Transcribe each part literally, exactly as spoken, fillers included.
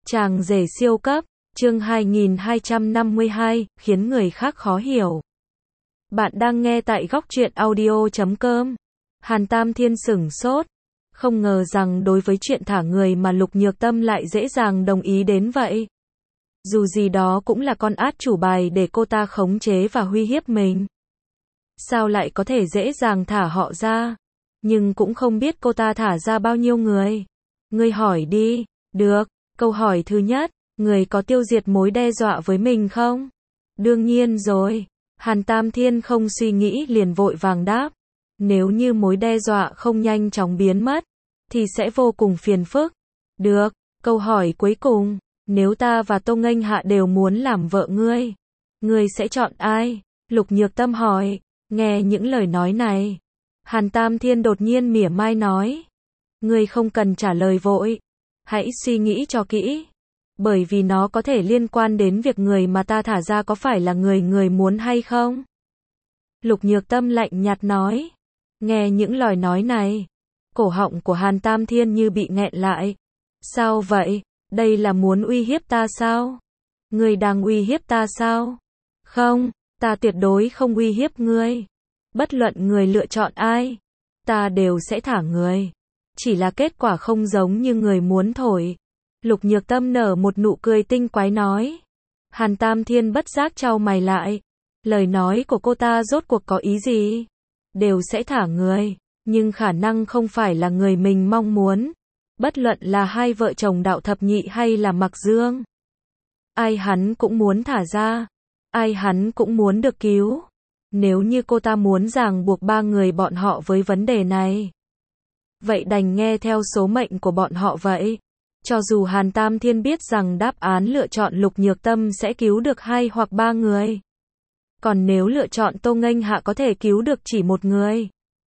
Chàng rể siêu cấp, chương hai nghìn hai trăm năm mươi hai, khiến người khác khó hiểu. Bạn đang nghe tại góc truyện audio chấm com. Hàn Tam Thiên sửng sốt, không ngờ rằng đối với chuyện thả người mà Lục Nhược Tâm lại dễ dàng đồng ý đến vậy. Dù gì đó cũng là con át chủ bài để cô ta khống chế và uy hiếp mình. Sao lại có thể dễ dàng thả họ ra? Nhưng cũng không biết cô ta thả ra bao nhiêu người. Ngươi hỏi đi. Được. Câu hỏi thứ nhất, người có tiêu diệt mối đe dọa với mình không? Đương nhiên rồi. Hàn Tam Thiên không suy nghĩ liền vội vàng đáp. Nếu như mối đe dọa không nhanh chóng biến mất, thì sẽ vô cùng phiền phức. Được. Câu hỏi cuối cùng, nếu ta và Tô Nghênh Hạ đều muốn làm vợ ngươi, ngươi sẽ chọn ai? Lục Nhược Tâm hỏi. Nghe những lời nói này, Hàn Tam Thiên đột nhiên mỉa mai nói. Ngươi không cần trả lời vội. Hãy suy nghĩ cho kỹ. Bởi vì nó có thể liên quan đến việc người mà ta thả ra có phải là người người muốn hay không? Lục Nhược Tâm lạnh nhạt nói. Nghe những lời nói này, cổ họng của Hàn Tam Thiên như bị nghẹn lại. Sao vậy? Đây là muốn uy hiếp ta sao? Ngươi đang uy hiếp ta sao? Không, ta tuyệt đối không uy hiếp ngươi. Bất luận người lựa chọn ai, ta đều sẽ thả người. Chỉ là kết quả không giống như người muốn thổi. Lục Nhược Tâm nở một nụ cười tinh quái nói. Hàn Tam Thiên bất giác chau mày lại. Lời nói của cô ta rốt cuộc có ý gì? Đều sẽ thả người, nhưng khả năng không phải là người mình mong muốn. Bất luận là hai vợ chồng Đạo Thập Nhị hay là Mặc Dương. Ai hắn cũng muốn thả ra. Ai hắn cũng muốn được cứu. Nếu như cô ta muốn ràng buộc ba người bọn họ với vấn đề này, vậy đành nghe theo số mệnh của bọn họ vậy. Cho dù Hàn Tam Thiên biết rằng đáp án lựa chọn Lục Nhược Tâm sẽ cứu được hai hoặc ba người. Còn nếu lựa chọn Tô Nghênh Hạ có thể cứu được chỉ một người.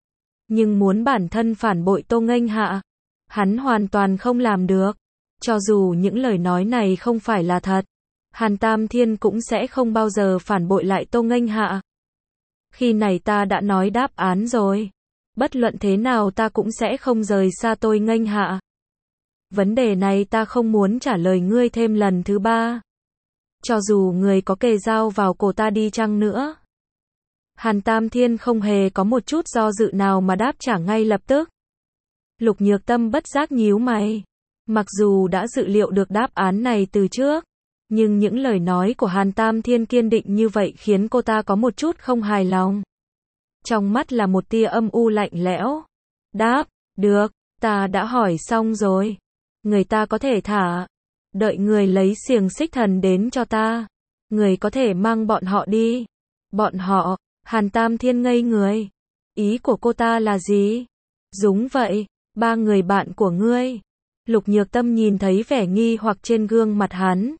Nhưng muốn bản thân phản bội Tô Nghênh Hạ, hắn hoàn toàn không làm được. Cho dù những lời nói này không phải là thật, Hàn Tam Thiên cũng sẽ không bao giờ phản bội lại Tô Nghênh Hạ. Khi này ta đã nói đáp án rồi. Bất luận thế nào ta cũng sẽ không rời xa Tô Nghênh Hạ. Vấn đề này ta không muốn trả lời ngươi thêm lần thứ ba. Cho dù người có kề dao vào cổ ta đi chăng nữa. Hàn Tam Thiên không hề có một chút do dự nào mà đáp trả ngay lập tức. Lục Nhược Tâm bất giác nhíu mày. Mặc dù đã dự liệu được đáp án này từ trước, nhưng những lời nói của Hàn Tam Thiên kiên định như vậy khiến cô ta có một chút không hài lòng. Trong mắt là một tia âm u lạnh lẽo. Đáp, được, ta đã hỏi xong rồi. Người ta có thể thả. Đợi người lấy xiềng xích thần đến cho ta. Người có thể mang bọn họ đi. Bọn họ, Hàn Tam Thiên ngây người. Ý của cô ta là gì? Đúng vậy, ba người bạn của ngươi. Lục Nhược Tâm nhìn thấy vẻ nghi hoặc trên gương mặt hắn.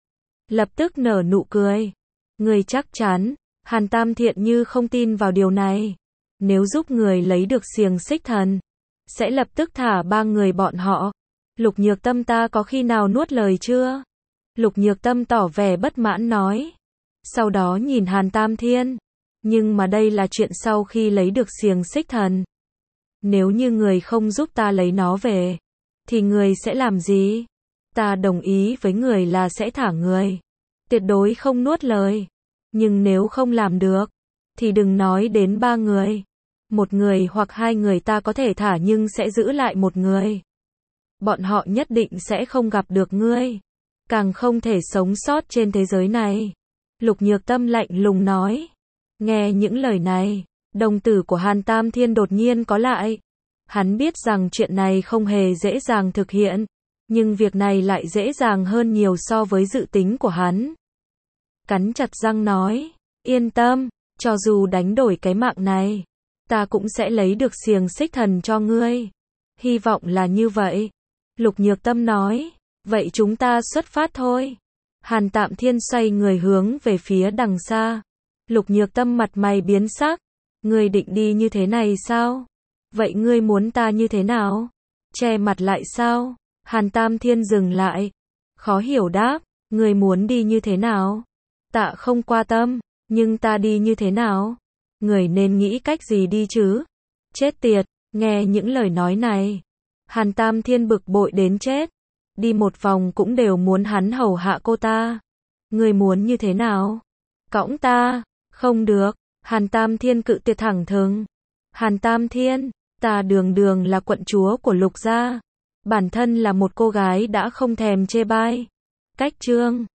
Lập tức nở nụ cười. Người chắc chắn? Hàn Tam Thiện như không tin vào điều này. Nếu giúp người lấy được xiềng xích thần, sẽ lập tức thả ba người bọn họ. Lục Nhược Tâm ta có khi nào nuốt lời chưa? Lục Nhược Tâm tỏ vẻ bất mãn nói. Sau đó nhìn Hàn Tam Thiên. Nhưng mà đây là chuyện sau khi lấy được xiềng xích thần. Nếu như người không giúp ta lấy nó về, thì người sẽ làm gì? Ta đồng ý với người là sẽ thả người. Tuyệt đối không nuốt lời. Nhưng nếu không làm được, thì đừng nói đến ba người. Một người hoặc hai người ta có thể thả nhưng sẽ giữ lại một người. Bọn họ nhất định sẽ không gặp được ngươi. Càng không thể sống sót trên thế giới này. Lục Nhược Tâm lạnh lùng nói. Nghe những lời này, đồng tử của Hàn Tam Thiên đột nhiên có lại. Hắn biết rằng chuyện này không hề dễ dàng thực hiện. Nhưng việc này lại dễ dàng hơn nhiều so với dự tính của hắn. Cắn chặt răng nói. Yên tâm, cho dù đánh đổi cái mạng này, ta cũng sẽ lấy được xiềng xích thần cho ngươi. Hy vọng là như vậy. Lục Nhược Tâm nói. Vậy chúng ta xuất phát thôi. Hàn Tạm Thiên xoay người hướng về phía đằng xa. Lục Nhược Tâm mặt mày biến sắc. Ngươi định đi như thế này sao? Vậy ngươi muốn ta như thế nào? Che mặt lại sao? Hàn Tam Thiên dừng lại. Khó hiểu đáp. Ngươi muốn đi như thế nào? Ta không qua tâm. Nhưng ta đi như thế nào? Người nên nghĩ cách gì đi chứ? Chết tiệt. Nghe những lời nói này, Hàn Tam Thiên bực bội đến chết. đi một vòng cũng đều muốn hắn hầu hạ cô ta. Người muốn như thế nào? Cõng ta? Không được. Hàn Tam Thiên cự tuyệt thẳng thừng. Hàn Tam Thiên, ta đường đường là quận chúa của Lục gia. Bản thân là một cô gái đã không thèm chê bai. Cách chương